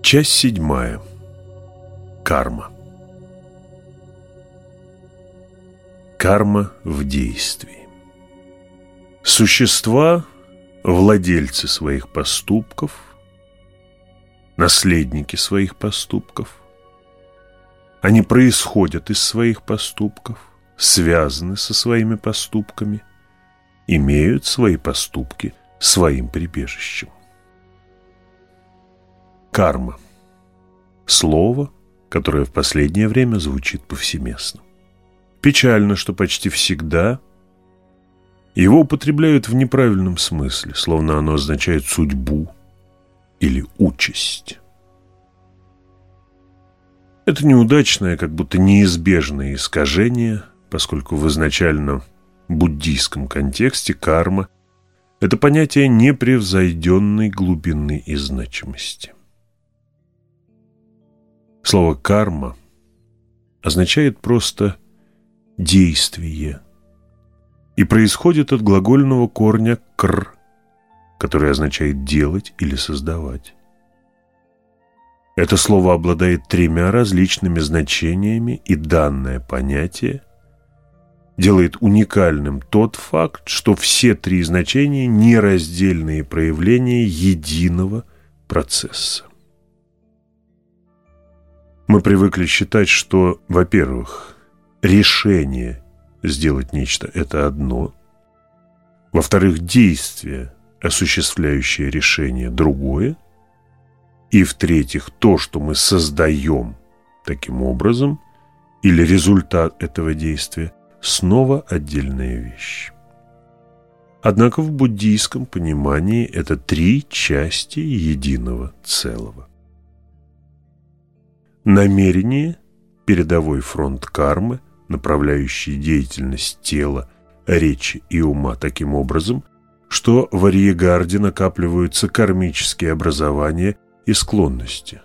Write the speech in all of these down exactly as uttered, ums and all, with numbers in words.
Часть седьмая. Карма. Карма в действии. Существа, владельцы своих поступков, наследники своих поступков, они происходят из своих поступков, связаны со своими поступками, имеют свои поступки своим прибежищем. Карма. Слово, которое в последнее время звучит повсеместно. Печально, что почти всегда его употребляют в неправильном смысле, словно оно означает судьбу или участь. Это неудачное, как будто неизбежное искажение, поскольку в изначально буддийском контексте карма – это понятие непревзойденной глубины и значимости. Слово «карма» означает просто «действие» и происходит от глагольного корня «кр», который означает «делать» или «создавать». Это слово обладает тремя различными значениями, и данное понятие делает уникальным тот факт, что все три значения – нераздельные проявления единого процесса. Мы привыкли считать, что, во-первых, решение сделать нечто – это одно, во-вторых, действие, осуществляющее решение – другое, и, в-третьих, то, что мы создаем таким образом, или результат этого действия – снова отдельная вещь. Однако в буддийском понимании это три части единого целого. Намерение – передовой фронт кармы, направляющий деятельность тела, речи и ума таким образом, что в арьегарде накапливаются кармические образования и склонности.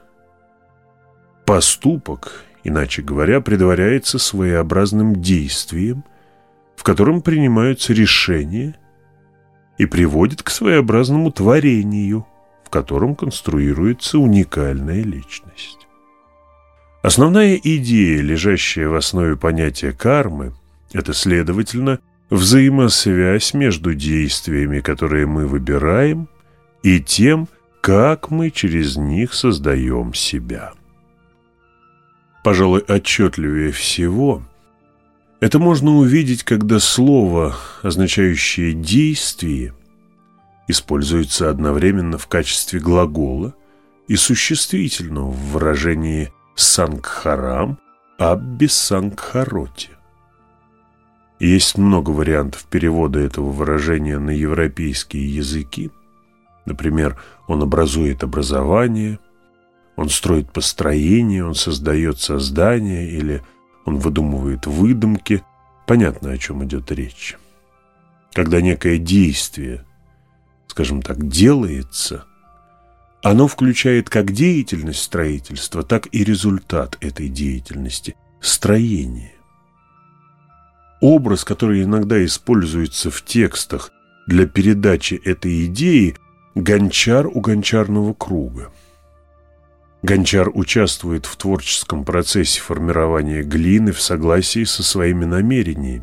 Поступок, иначе говоря, предваряется своеобразным действием, в котором принимаются решения и приводит к своеобразному творению, в котором конструируется уникальная личность. Основная идея, лежащая в основе понятия кармы, это, следовательно, взаимосвязь между действиями, которые мы выбираем, и тем, как мы через них создаем себя. Пожалуй, отчетливее всего это можно увидеть, когда слово, означающее «действие», используется одновременно в качестве глагола и существительного в выражении «сангхарам» абби сангхароти. Есть много вариантов перевода этого выражения на европейские языки. Например, он образует образование, он строит построение, он создает создание или он выдумывает выдумки. Понятно, о чем идет речь. Когда некое действие, скажем так, делается, оно включает как деятельность строительства, так и результат этой деятельности – строение. Образ, который иногда используется в текстах для передачи этой идеи – гончар у гончарного круга. Гончар участвует в творческом процессе формирования глины в согласии со своими намерениями.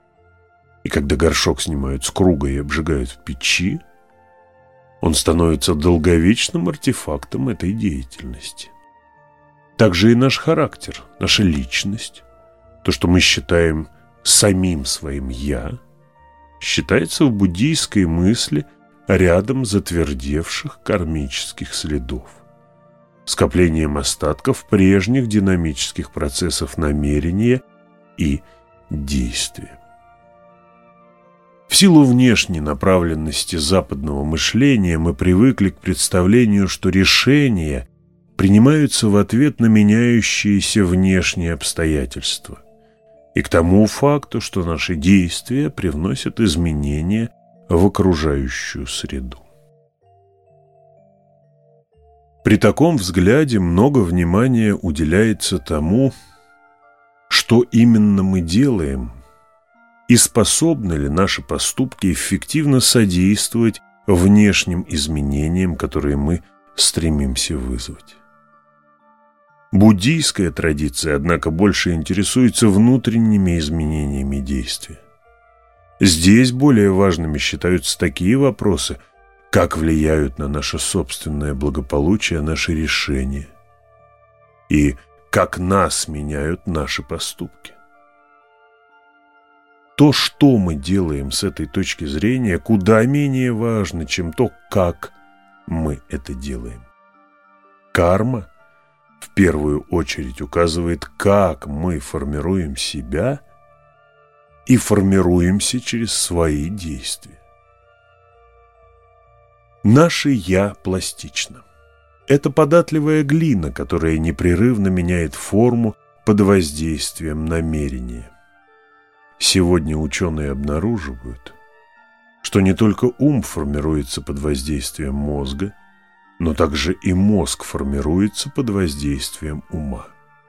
И когда горшок снимают с круга и обжигают в печи, он становится долговечным артефактом этой деятельности. Также и наш характер, наша личность, то, что мы считаем самим своим «я», считается в буддийской мысли рядом затвердевших кармических следов, скоплением остатков прежних динамических процессов намерения и действия. В силу внешней направленности западного мышления мы привыкли к представлению, что решения принимаются в ответ на меняющиеся внешние обстоятельства, и к тому факту, что наши действия привносят изменения в окружающую среду. При таком взгляде много внимания уделяется тому, что именно мы делаем, и способны ли наши поступки эффективно содействовать внешним изменениям, которые мы стремимся вызвать. Буддийская традиция, однако, больше интересуется внутренними изменениями действия. Здесь более важными считаются такие вопросы, как влияют на наше собственное благополучие наши решения и как нас меняют наши поступки. То, что мы делаем с этой точки зрения, куда менее важно, чем то, как мы это делаем. Карма в первую очередь указывает, как мы формируем себя и формируемся через свои действия. Наше «я» пластично. Это податливая глина, которая непрерывно меняет форму под воздействием намерения. Сегодня ученые обнаруживают, что не только ум формируется под воздействием мозга, но также и мозг формируется под воздействием ума.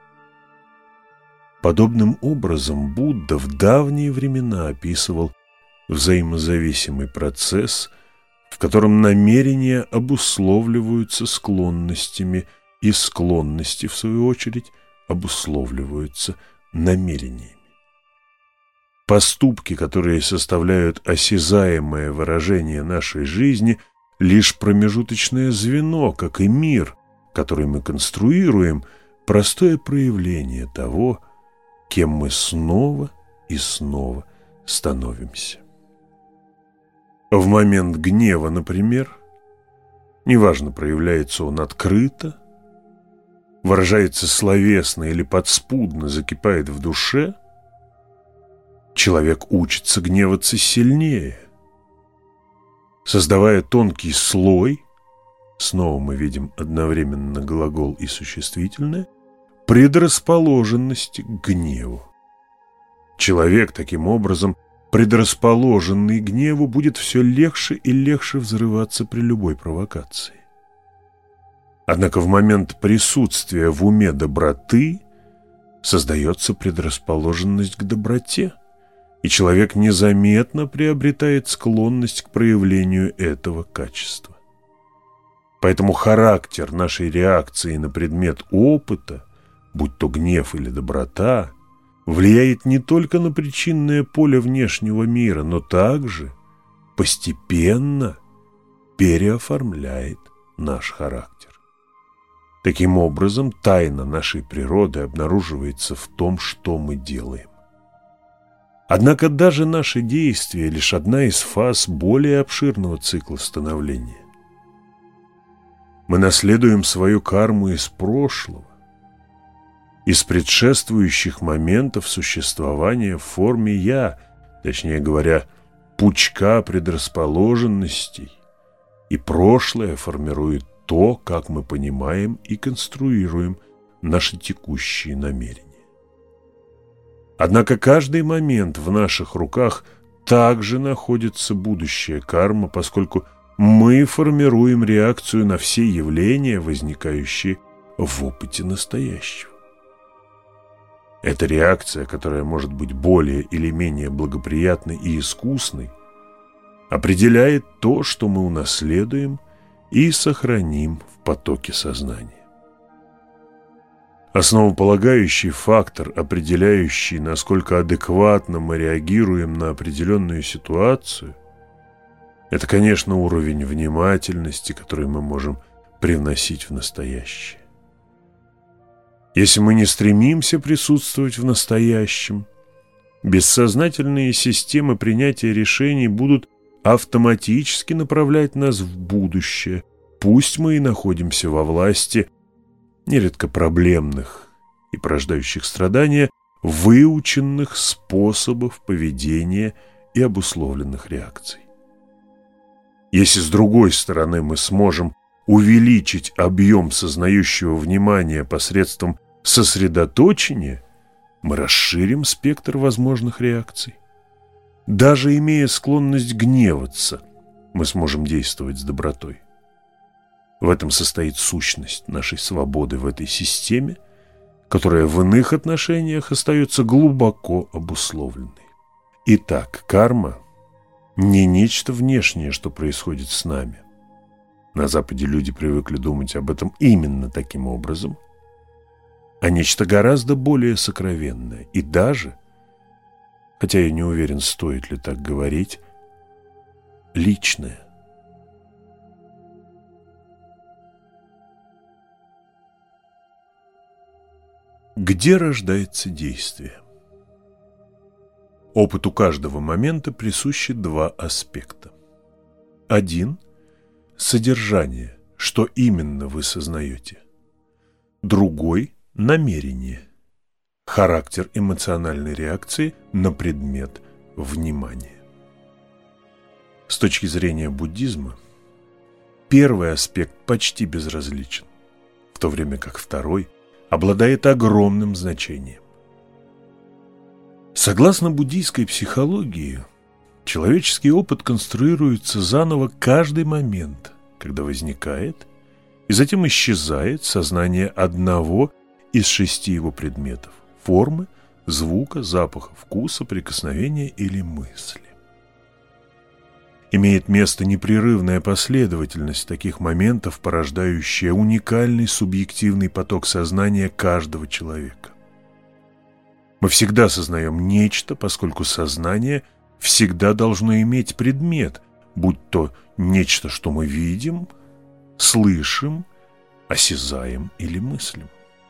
Подобным образом Будда в давние времена описывал взаимозависимый процесс, в котором намерения обусловливаются склонностями, и склонности, в свою очередь, обусловливаются намерениями. Поступки, которые составляют осязаемое выражение нашей жизни, лишь промежуточное звено, как и мир, который мы конструируем, простое проявление того, кем мы снова и снова становимся. В момент гнева, например, неважно, проявляется он открыто, выражается словесно или подспудно, закипает в душе, человек учится гневаться сильнее. Создавая тонкий слой, снова мы видим одновременно глагол и существительное, предрасположенности к гневу. Человек, таким образом, предрасположенный к гневу, будет все легче и легче взрываться при любой провокации. Однако в момент присутствия в уме доброты создается предрасположенность к доброте, и человек незаметно приобретает склонность к проявлению этого качества. Поэтому характер нашей реакции на предмет опыта, будь то гнев или доброта, влияет не только на причинное поле внешнего мира, но также постепенно переоформляет наш характер. Таким образом, тайна нашей природы обнаруживается в том, что мы делаем. Однако даже наши действия – лишь одна из фаз более обширного цикла становления. Мы наследуем свою карму из прошлого, из предшествующих моментов существования в форме «я», точнее говоря, пучка предрасположенностей, и прошлое формирует то, как мы понимаем и конструируем наши текущие намерения. Однако каждый момент в наших руках также находится будущая карма, поскольку мы формируем реакцию на все явления, возникающие в опыте настоящего. Эта реакция, которая может быть более или менее благоприятной и искусной, определяет то, что мы унаследуем и сохраним в потоке сознания. Основополагающий фактор, определяющий, насколько адекватно мы реагируем на определенную ситуацию, это, конечно, уровень внимательности, который мы можем привносить в настоящее. Если мы не стремимся присутствовать в настоящем, бессознательные системы принятия решений будут автоматически направлять нас в будущее, пусть мы и находимся во власти нередко проблемных и порождающих страдания выученных способов поведения и обусловленных реакций. Если, с другой стороны, мы сможем увеличить объем сознающего внимания посредством сосредоточения, мы расширим спектр возможных реакций. Даже имея склонность гневаться, мы сможем действовать с добротой. В этом состоит сущность нашей свободы в этой системе, которая в иных отношениях остается глубоко обусловленной. Итак, карма не нечто внешнее, что происходит с нами. На Западе люди привыкли думать об этом именно таким образом. а нечто гораздо более сокровенное и даже, хотя я не уверен, стоит ли так говорить, личное. Где рождается действие? Опыту каждого момента присущи два аспекта. Один – содержание, что именно вы сознаете. Другой – намерение, характер эмоциональной реакции на предмет внимания. С точки зрения буддизма, первый аспект почти безразличен, в то время как второй обладает огромным значением. Согласно буддийской психологии, человеческий опыт конструируется заново каждый момент, когда возникает и затем исчезает сознание одного из шести его предметов – формы, звука, запаха, вкуса, прикосновения или мысли. Имеет место непрерывная последовательность таких моментов, порождающая уникальный субъективный поток сознания каждого человека. Мы всегда сознаем нечто, поскольку сознание всегда должно иметь предмет, будь то нечто, что мы видим, слышим, осязаем или мыслим.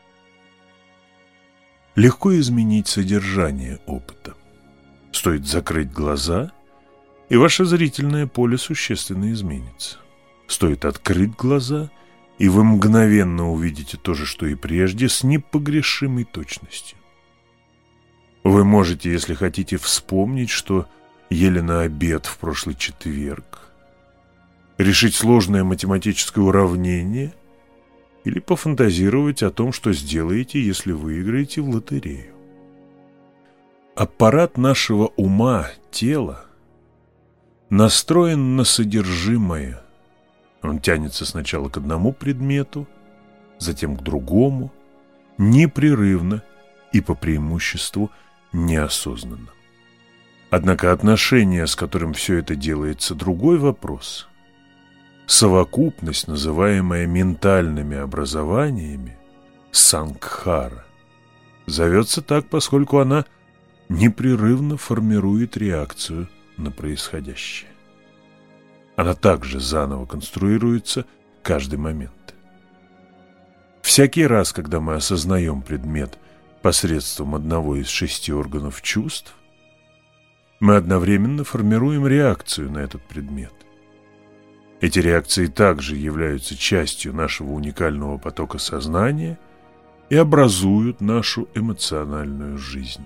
Легко изменить содержание опыта. Стоит закрыть глаза, и ваше зрительное поле существенно изменится. Стоит открыть глаза, и вы мгновенно увидите то же, что и прежде, с непогрешимой точностью. Вы можете, если хотите, вспомнить, что ели на обед в прошлый четверг, решить сложное математическое уравнение или пофантазировать о том, что сделаете, если выиграете в лотерею. Аппарат нашего ума, тела, настроен на содержимое. Он тянется сначала к одному предмету, затем к другому, непрерывно и по преимуществу неосознанно. Однако отношение, с которым все это делается, другой вопрос. Совокупность, называемая ментальными образованиями, сангхара, зовется так, поскольку она непрерывно формирует реакцию на происходящее. Она также заново конструируется каждый момент. Всякий раз, когда мы осознаем предмет посредством одного из шести органов чувств, мы одновременно формируем реакцию на этот предмет. Эти реакции также являются частью нашего уникального потока сознания и образуют нашу эмоциональную жизнь.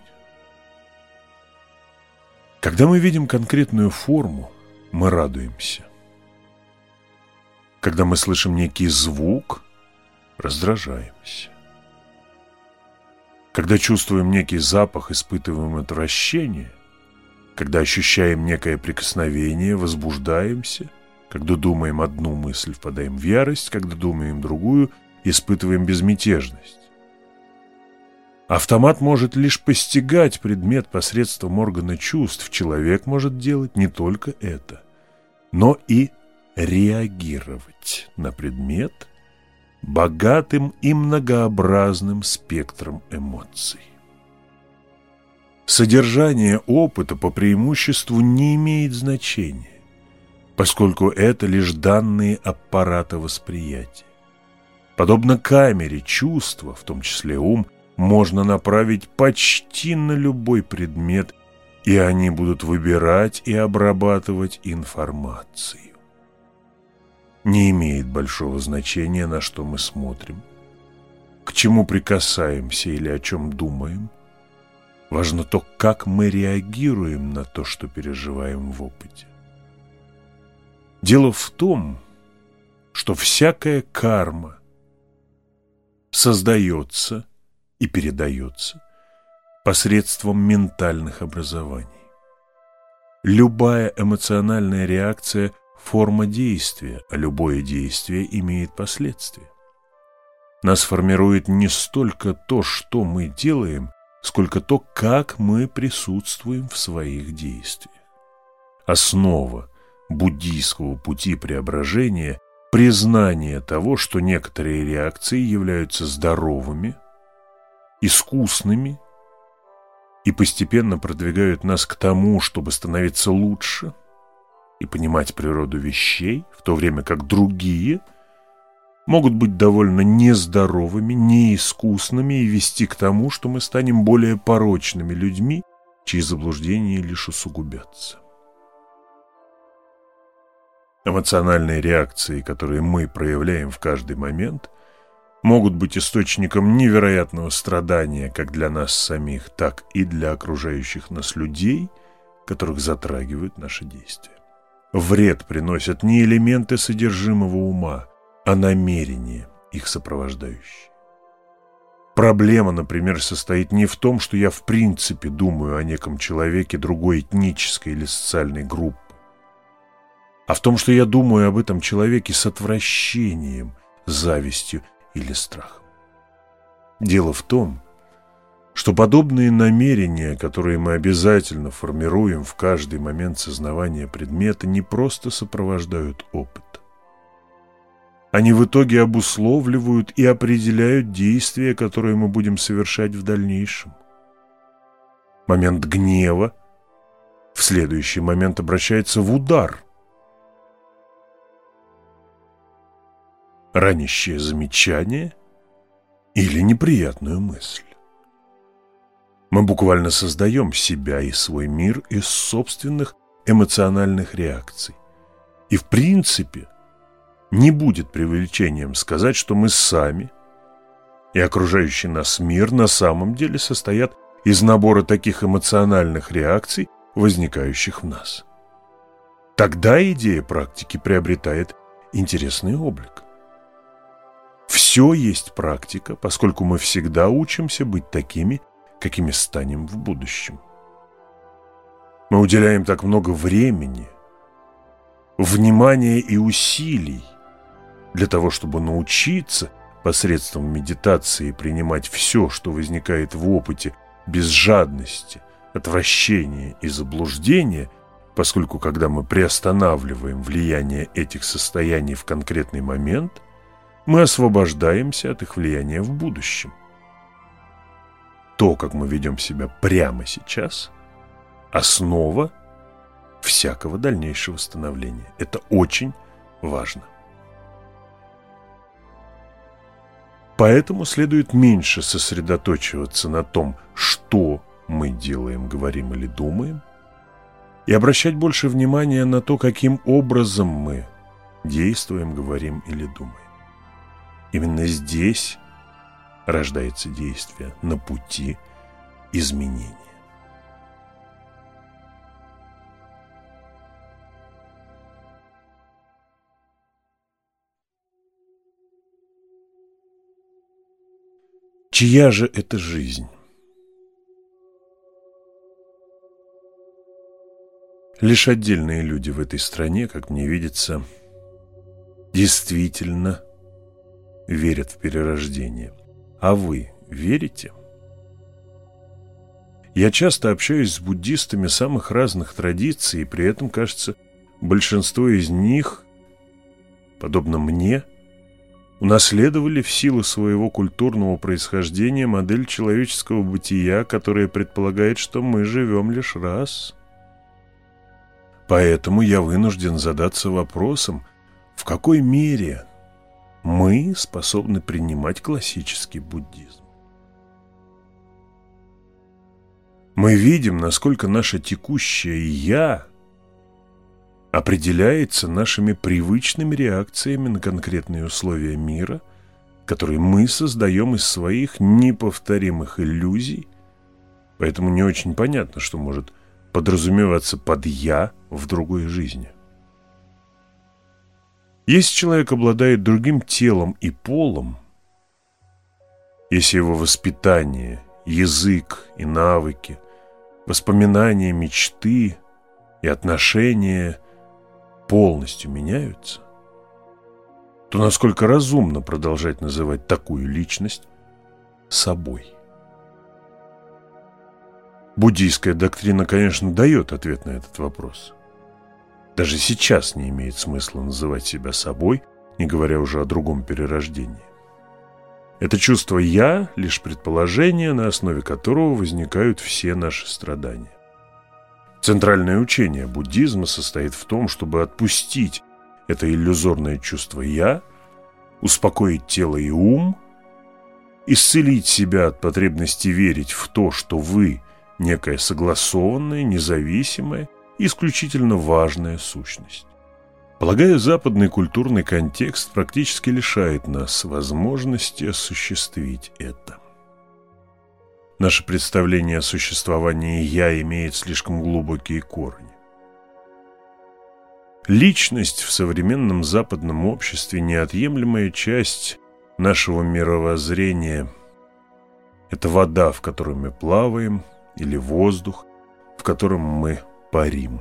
Когда мы видим конкретную форму, мы радуемся. Когда мы слышим некий звук, раздражаемся. Когда чувствуем некий запах, испытываем отвращение. Когда ощущаем некое прикосновение, возбуждаемся. Когда думаем одну мысль, впадаем в ярость. Когда думаем другую, испытываем безмятежность. Автомат может лишь постигать предмет посредством органа чувств. Человек может делать не только это, но и реагировать на предмет богатым и многообразным спектром эмоций. Содержание опыта по преимуществу не имеет значения, поскольку это лишь данные аппарата восприятия. Подобно камере, чувства, в том числе ум, можно направить почти на любой предмет, и они будут выбирать и обрабатывать информацию. Не имеет большого значения, на что мы смотрим, к чему прикасаемся или о чем думаем. Важно то, как мы реагируем на то, что переживаем в опыте. Дело в том, что всякая карма создается и передается посредством ментальных образований. Любая эмоциональная реакция – форма действия, а любое действие имеет последствия. Нас формирует не столько то, что мы делаем, сколько то, как мы присутствуем в своих действиях. Основа буддийского пути преображения – признание того, что некоторые реакции являются здоровыми, искусными и постепенно продвигают нас к тому, чтобы становиться лучше и понимать природу вещей, в то время как другие могут быть довольно нездоровыми, неискусными и вести к тому, что мы станем более порочными людьми, чьи заблуждения лишь усугубятся. Эмоциональные реакции, которые мы проявляем в каждый момент, могут быть источником невероятного страдания как для нас самих, так и для окружающих нас людей, которых затрагивают наши действия. Вред приносят не элементы содержимого ума, а намерения, их сопровождающие. Проблема, например, состоит не в том, что я в принципе думаю о неком человеке другой этнической или социальной группы, а в том, что я думаю об этом человеке с отвращением, завистью или страхом. Дело в том, что подобные намерения, которые мы обязательно формируем в каждый момент сознавания предмета, не просто сопровождают опыт. Они в итоге обусловливают и определяют действия, которые мы будем совершать в дальнейшем. Момент гнева в следующий момент обращается в удар. Ранящее замечание или неприятную мысль. Мы буквально создаем себя и свой мир из собственных эмоциональных реакций. И в принципе не будет преувеличением сказать, что мы сами и окружающий нас мир на самом деле состоят из набора таких эмоциональных реакций, возникающих в нас. Тогда идея практики приобретает интересный облик. Все есть практика, поскольку мы всегда учимся быть такими, какими станем в будущем. Мы уделяем так много времени, внимания и усилий для того, чтобы научиться посредством медитации принимать все, что возникает в опыте, без жадности, отвращения и заблуждения, поскольку когда мы приостанавливаем влияние этих состояний в конкретный момент, мы освобождаемся от их влияния в будущем. То, как мы ведем себя прямо сейчас, основа всякого дальнейшего становления. Это очень важно. Поэтому следует меньше сосредоточиваться на том, что мы делаем, говорим или думаем, и обращать больше внимания на то, каким образом мы действуем, говорим или думаем. Именно здесь рождается действие на пути изменения. Чья же это жизнь? Лишь отдельные люди в этой стране, как мне видится, действительно верят в перерождение. А вы верите? Я часто общаюсь с буддистами самых разных традиций, и при этом, кажется, большинство из них, подобно мне, унаследовали в силу своего культурного происхождения модель человеческого бытия, которая предполагает, что мы живем лишь раз. Поэтому я вынужден задаться вопросом, в какой мере мы способны принимать классический буддизм. Мы видим, насколько наше текущее «я» определяется нашими привычными реакциями на конкретные условия мира, которые мы создаем из своих неповторимых иллюзий, поэтому не очень понятно, что может подразумеваться под «я» в другой жизни. Если человек обладает другим телом и полом, если его воспитание, язык и навыки, воспоминания, мечты и отношения полностью меняются, то насколько разумно продолжать называть такую личность собой? Буддийская доктрина, конечно, дает ответ на этот вопрос. Даже сейчас не имеет смысла называть себя собой, не говоря уже о другом перерождении. Это чувство «я» — лишь предположение, на основе которого возникают все наши страдания. Центральное учение буддизма состоит в том, чтобы отпустить это иллюзорное чувство «я», успокоить тело и ум, исцелить себя от потребности верить в то, что вы – некая согласованная, независимая и исключительно важная сущность. Полагаю, западный культурный контекст практически лишает нас возможности осуществить это. Наше представление о существовании «я» имеет слишком глубокие корни. Личность в современном западном обществе – неотъемлемая часть нашего мировоззрения. Это вода, в которой мы плаваем, или воздух, в котором мы парим.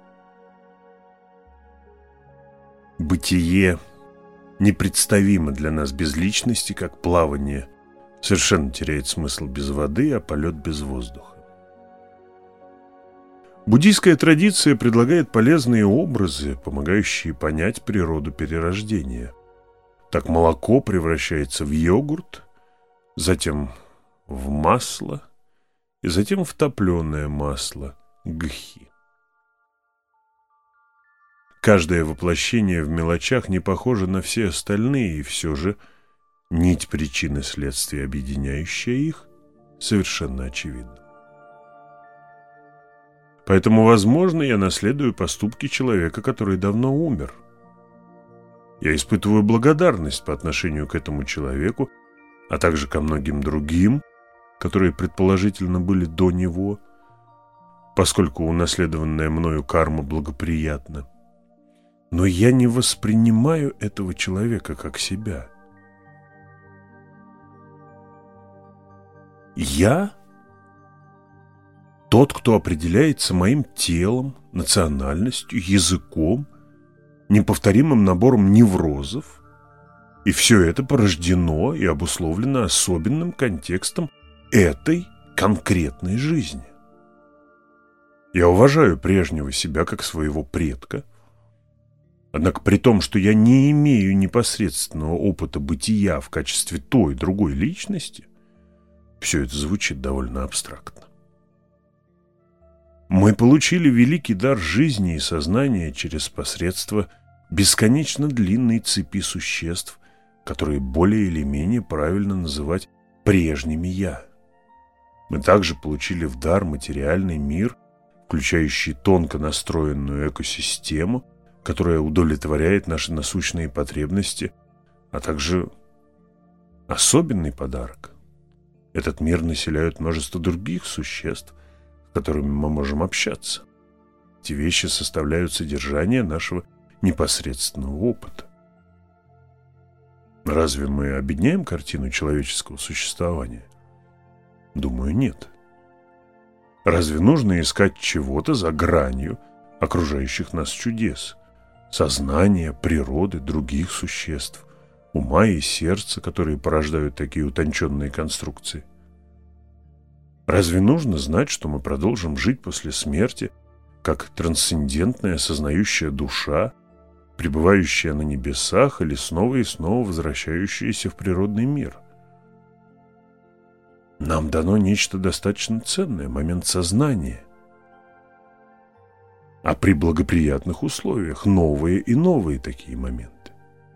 Бытие непредставимо для нас без личности, как плавание совершенно теряет смысл без воды, а полет без воздуха. Буддийская традиция предлагает полезные образы, помогающие понять природу перерождения. Так молоко превращается в йогурт, затем в масло и затем в топленое масло гхи. Каждое воплощение в мелочах не похоже на все остальные, и все же нить причины следствия, объединяющая их, совершенно очевидна. Поэтому, возможно, я наследую поступки человека, который давно умер. Я испытываю благодарность по отношению к этому человеку, а также ко многим другим, которые предположительно были до него, поскольку унаследованная мною карма благоприятна. Но я не воспринимаю этого человека как себя. Я тот, кто определяется моим телом, национальностью, языком, неповторимым набором неврозов, и все это порождено и обусловлено особенным контекстом этой конкретной жизни. Я уважаю прежнего себя как своего предка, однако при том, что я не имею непосредственного опыта бытия в качестве той другой личности, все это звучит довольно абстрактно. Мы получили великий дар жизни и сознания через посредство бесконечно длинной цепи существ, которые более или менее правильно называть прежними «я». Мы также получили в дар материальный мир, включающий тонко настроенную экосистему, которая удовлетворяет наши насущные потребности, а также особенный подарок. Этот мир населяют множество других существ, с которыми мы можем общаться. Эти вещи составляют содержание нашего непосредственного опыта. Разве мы обедняем картину человеческого существования? Думаю, нет. Разве нужно искать чего-то за гранью окружающих нас чудес, сознания, природы, других существ, ума и сердца, которые порождают такие утонченные конструкции? Разве нужно знать, что мы продолжим жить после смерти, как трансцендентная сознающая душа, пребывающая на небесах или снова и снова возвращающаяся в природный мир? Нам дано нечто достаточно ценное, момент сознания. А при благоприятных условиях новые и новые такие моменты.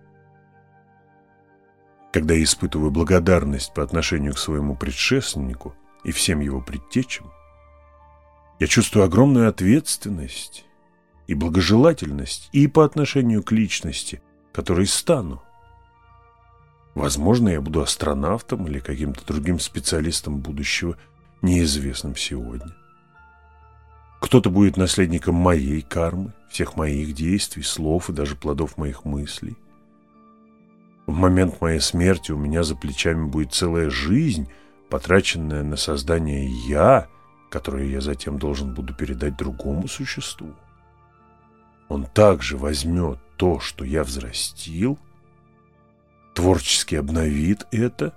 Когда я испытываю благодарность по отношению к своему предшественнику и всем его предтечам, я чувствую огромную ответственность и благожелательность и по отношению к личности, которой стану. Возможно, я буду астронавтом или каким-то другим специалистом будущего, неизвестным сегодня. Кто-то будет наследником моей кармы, всех моих действий, слов и даже плодов моих мыслей. В момент моей смерти у меня за плечами будет целая жизнь, потраченная на создание «я», которое я затем должен буду передать другому существу. Он также возьмет то, что я взрастил, творчески обновит это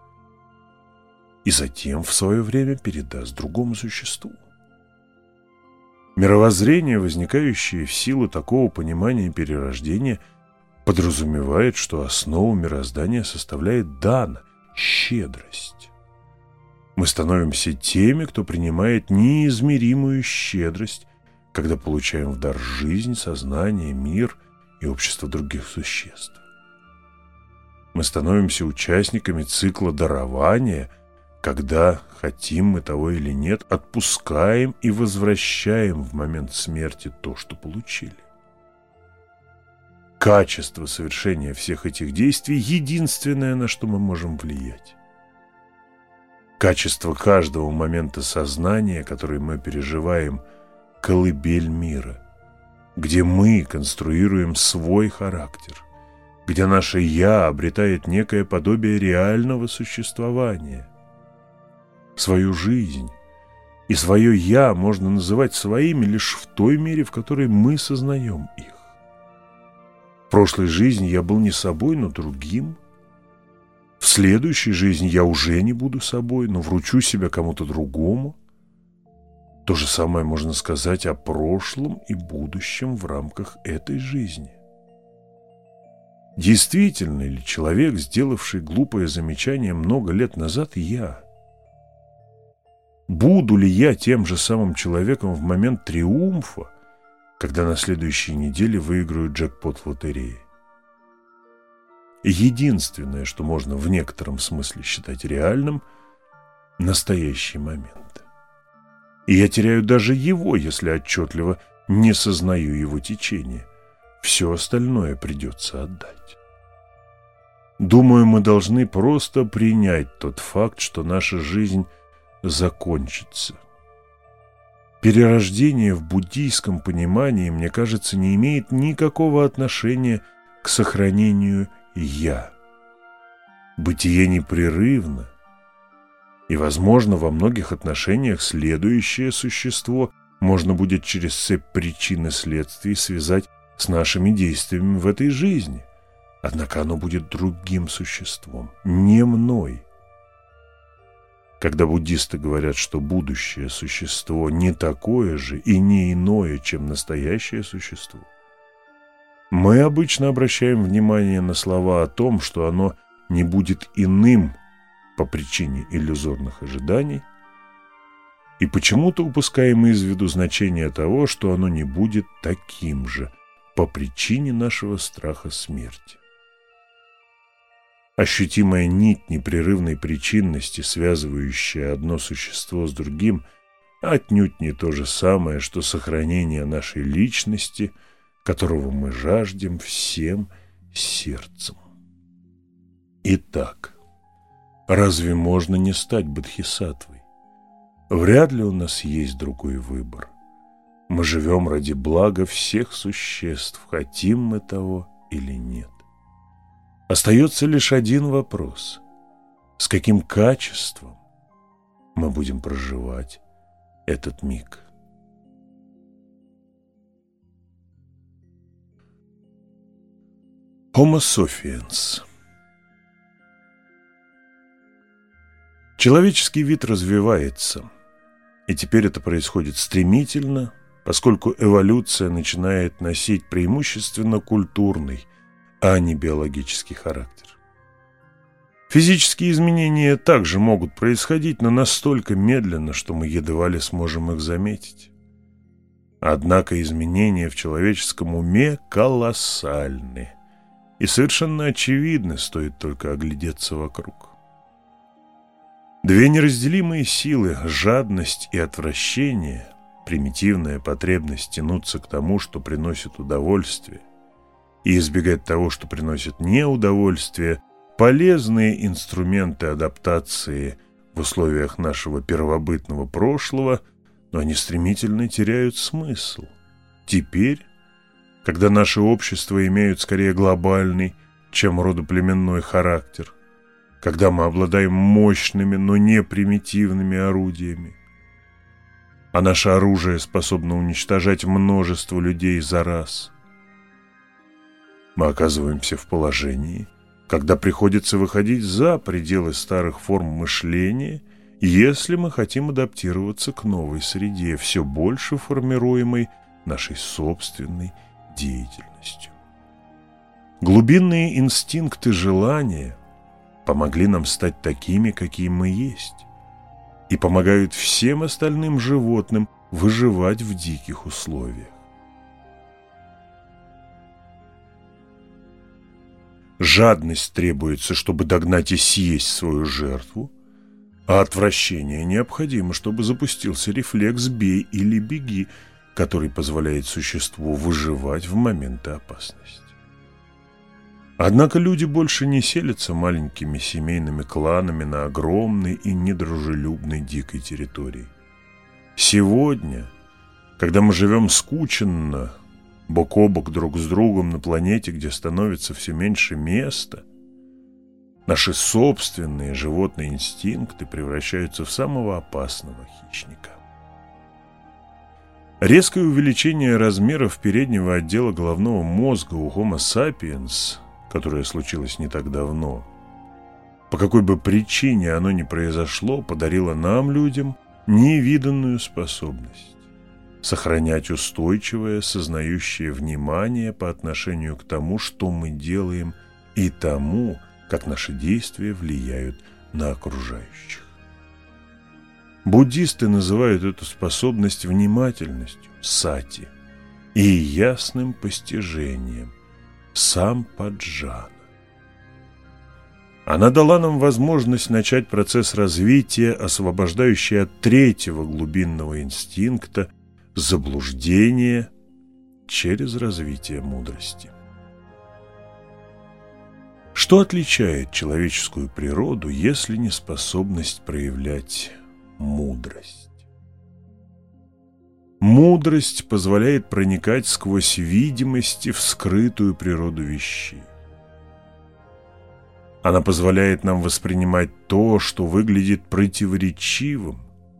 и затем в свое время передаст другому существу. Мировоззрение, возникающее в силу такого понимания перерождения, подразумевает, что основу мироздания составляет дана щедрость. Мы становимся теми, кто принимает неизмеримую щедрость, когда получаем в дар жизнь, сознание, мир и общество других существ. Мы становимся участниками цикла дарования, когда, хотим мы того или нет, отпускаем и возвращаем в момент смерти то, что получили. Качество совершения всех этих действий – единственное, на что мы можем влиять. Качество каждого момента сознания, который мы переживаем – колыбель мира, где мы конструируем свой характер, где наше «я» обретает некое подобие реального существования. Свою жизнь и свое «я» можно называть своими лишь в той мере, в которой мы сознаем их. В прошлой жизни я был не собой, но другим. В следующей жизни я уже не буду собой, но вручу себя кому-то другому. То же самое можно сказать о прошлом и будущем в рамках этой жизни. Действительно ли человек, сделавший глупое замечание много лет назад, я? Буду ли я тем же самым человеком в момент триумфа, когда на следующей неделе выиграю джекпот в лотерее? Единственное, что можно в некотором смысле считать реальным – настоящий момент. И я теряю даже его, если отчетливо не сознаю его течение. Все остальное придется отдать. Думаю, мы должны просто принять тот факт, что наша жизнь закончится. Перерождение в буддийском понимании, мне кажется, не имеет никакого отношения к сохранению «я». Бытие непрерывно, и, возможно, во многих отношениях следующее существо можно будет через цепь причин и следствий связать с нашими действиями в этой жизни. Однако оно будет другим существом, не мной. Когда буддисты говорят, что будущее существо не такое же и не иное, чем настоящее существо, мы обычно обращаем внимание на слова о том, что оно не будет иным по причине иллюзорных ожиданий, и почему-то упускаем из виду значение того, что оно не будет таким же по причине нашего страха смерти. Ощутимая нить непрерывной причинности, связывающая одно существо с другим, отнюдь не то же самое, что сохранение нашей личности, которого мы жаждем всем сердцем. Итак, разве можно не стать бодхисаттвой? Вряд ли у нас есть другой выбор. Мы живем ради блага всех существ, хотим мы того или нет. Остается лишь один вопрос: с каким качеством мы будем проживать этот миг? Homo sapiens. Человеческий вид развивается, и теперь это происходит стремительно, поскольку эволюция начинает носить преимущественно культурный, а не биологический характер. Физические изменения также могут происходить, но настолько медленно, что мы едва ли сможем их заметить. Однако изменения в человеческом уме колоссальны и совершенно очевидны, стоит только оглядеться вокруг. Две неразделимые силы – жадность и отвращение, примитивная потребность тянуться к тому, что приносит удовольствие, и избегать того, что приносит неудовольствие, полезные инструменты адаптации в условиях нашего первобытного прошлого, но они стремительно теряют смысл. Теперь, когда наши общества имеют скорее глобальный, чем родоплеменной характер, когда мы обладаем мощными, но не примитивными орудиями, а наше оружие способно уничтожать множество людей за раз, мы оказываемся в положении, когда приходится выходить за пределы старых форм мышления, если мы хотим адаптироваться к новой среде, все больше формируемой нашей собственной деятельностью. Глубинные инстинкты желания помогли нам стать такими, какие мы есть, и помогают всем остальным животным выживать в диких условиях. Жадность требуется, чтобы догнать и съесть свою жертву, а отвращение необходимо, чтобы запустился рефлекс «бей или беги», который позволяет существу выживать в моменты опасности. Однако люди больше не селятся маленькими семейными кланами на огромной и недружелюбной дикой территории. Сегодня, когда мы живем скученно, бок о бок друг с другом на планете, где становится все меньше места, наши собственные животные инстинкты превращаются в самого опасного хищника. Резкое увеличение размеров переднего отдела головного мозга у Homo sapiens, которое случилось не так давно, по какой бы причине оно ни произошло, подарило нам, людям, невиданную способность сохранять устойчивое, сознающее внимание по отношению к тому, что мы делаем, и тому, как наши действия влияют на окружающих. Буддисты называют эту способность внимательностью, сати, и ясным постижением, сампаджана. Она дала нам возможность начать процесс развития, освобождающий от третьего глубинного инстинкта заблуждение через развитие мудрости. Что отличает человеческую природу, если не способность проявлять мудрость? Мудрость позволяет проникать сквозь видимости в скрытую природу вещей. Она позволяет нам воспринимать то, что выглядит противоречивым.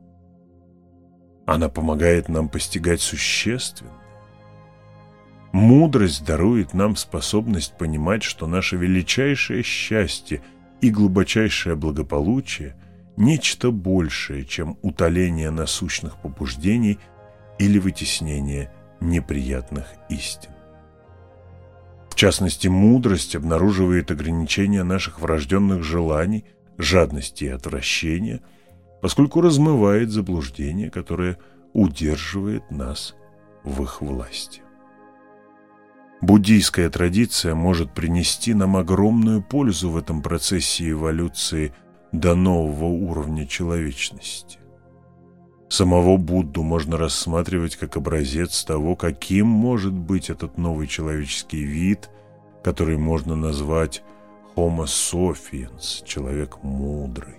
Она помогает нам постигать существенное. Мудрость дарует нам способность понимать, что наше величайшее счастье и глубочайшее благополучие – нечто большее, чем утоление насущных побуждений или вытеснение неприятных истин. В частности, мудрость обнаруживает ограничения наших врожденных желаний, жадности и отвращения, поскольку размывает заблуждение, которое удерживает нас в их власти. Буддийская традиция может принести нам огромную пользу в этом процессе эволюции до нового уровня человечности. Самого Будду можно рассматривать как образец того, каким может быть этот новый человеческий вид, который можно назвать Homo sapiens, человек мудрый.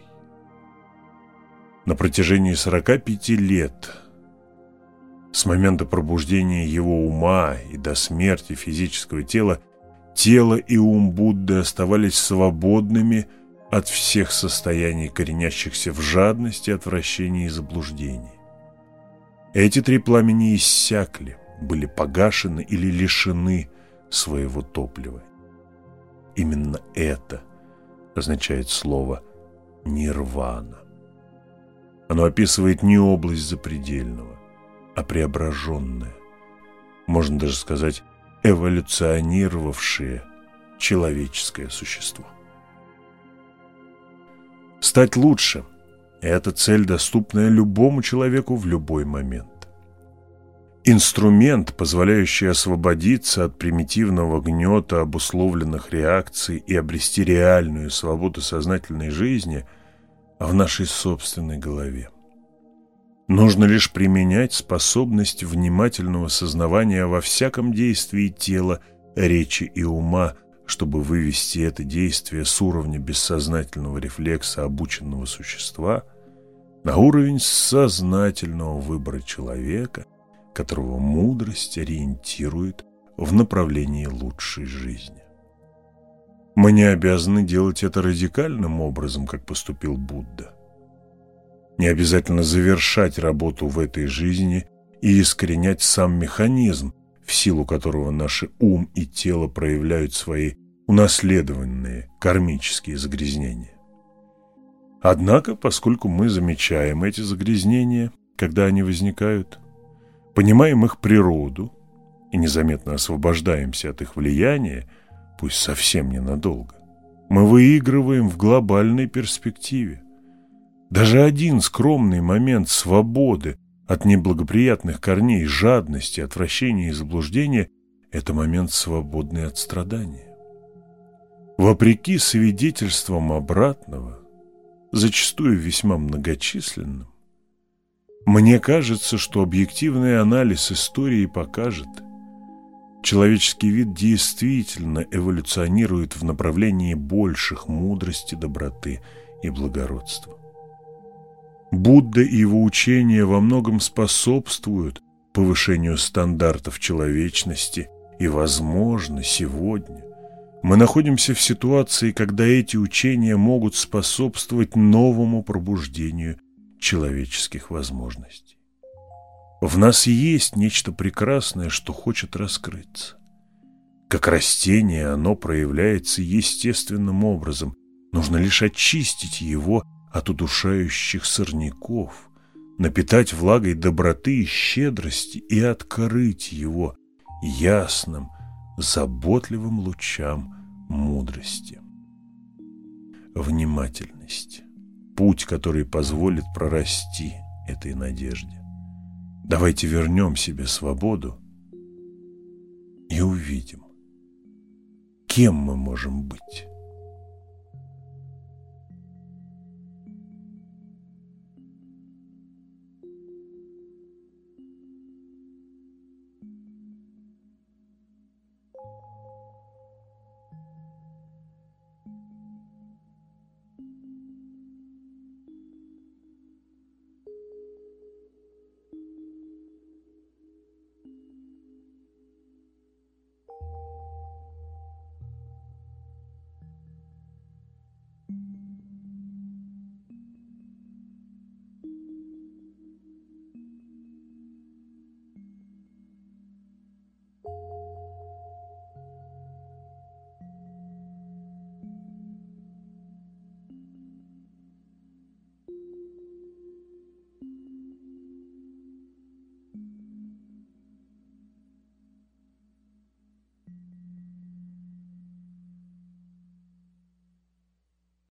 На протяжении сорока пяти лет, с момента пробуждения его ума и до смерти физического тела, тело и ум Будды оставались свободными от всех состояний, коренящихся в жадности, отвращении и заблуждении. Эти три пламени иссякли, были погашены или лишены своего топлива. Именно это означает слово «нирвана». Оно описывает не область запредельного, а преображенное, можно даже сказать, эволюционировавшее человеческое существо. Стать лучше – это цель, доступная любому человеку в любой момент. Инструмент, позволяющий освободиться от примитивного гнета обусловленных реакций и обрести реальную свободу сознательной жизни, в нашей собственной голове. Нужно лишь применять способность внимательного сознавания во всяком действии тела, речи и ума, чтобы вывести это действие с уровня бессознательного рефлекса обученного существа на уровень сознательного выбора человека, которого мудрость ориентирует в направлении лучшей жизни. Мы не обязаны делать это радикальным образом, как поступил Будда. Не обязательно завершать работу в этой жизни и искоренять сам механизм, в силу которого наши ум и тело проявляют свои унаследованные кармические загрязнения. Однако, поскольку мы замечаем эти загрязнения, когда они возникают, понимаем их природу и незаметно освобождаемся от их влияния, пусть совсем ненадолго, Мы выигрываем в глобальной перспективе. Даже один скромный момент свободы от неблагоприятных корней жадности, отвращения и заблуждения – это момент свободный от страдания. Вопреки свидетельствам обратного, зачастую весьма многочисленным, мне кажется, что объективный анализ истории покажет, человеческий вид действительно эволюционирует в направлении больших мудрости, доброты и благородства. Будда и его учения во многом способствуют повышению стандартов человечности, и, возможно, сегодня мы находимся в ситуации, когда эти учения могут способствовать новому пробуждению человеческих возможностей. В нас есть нечто прекрасное, что хочет раскрыться. Как растение, оно проявляется естественным образом. Нужно лишь очистить его от удушающих сорняков, напитать влагой доброты и щедрости и открыть его ясным, заботливым лучам мудрости. Внимательность – путь, который позволит прорасти этой надежде. Давайте вернем себе свободу и увидим, кем мы можем быть.